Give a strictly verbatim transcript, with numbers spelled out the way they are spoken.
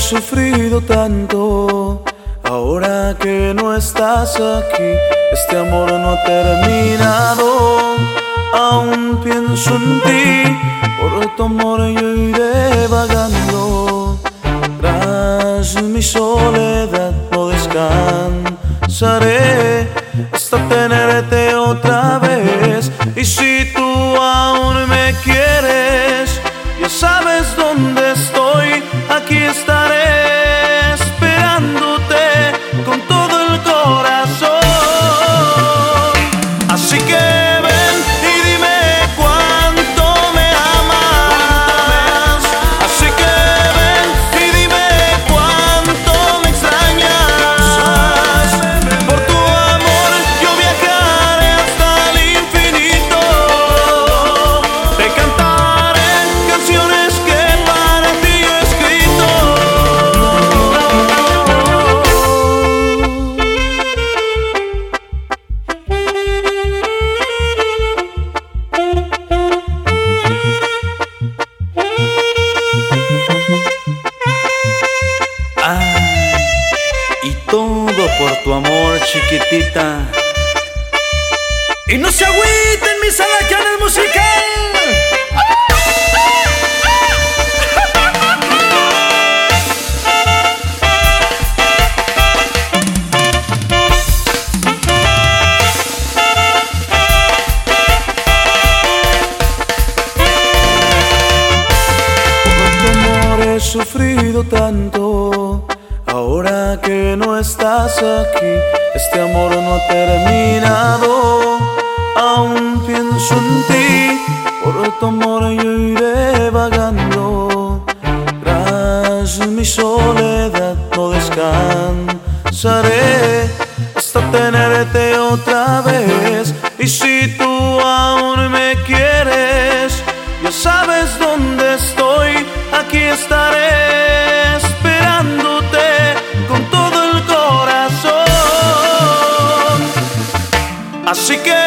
sufrido tanto. Ahora que no estás aquí, este amor no ha terminado. Aún pienso en ti, por tu amor yo iré vagando. Tras mi soledad no descansaré hasta tenerte otra vez. Y si tú aún me quieres, ya sabes dónde estoy, aquí estaré esperándote con todo el corazón. Así que ven y dime cuánto me amas. Así que ven y dime cuánto me extrañas. Por tu amor yo viajaré hasta el infinito. Te cantaré canciones que para ti he escrito. Ay, y todo por tu amor, chiquitita. Y no se agüiten mis alacanes musical. Por tu amor he sufrido tanto. Ahora que no estás aquí, este amor no ha terminado. Aún pienso en ti, por tu amor yo iré vagando. Tras mi soledad no descansaré hasta tenerte otra vez. Y si tú aún me quieres, ya sabes dónde estoy, aquí estaré esperándote con todo el corazón. Así que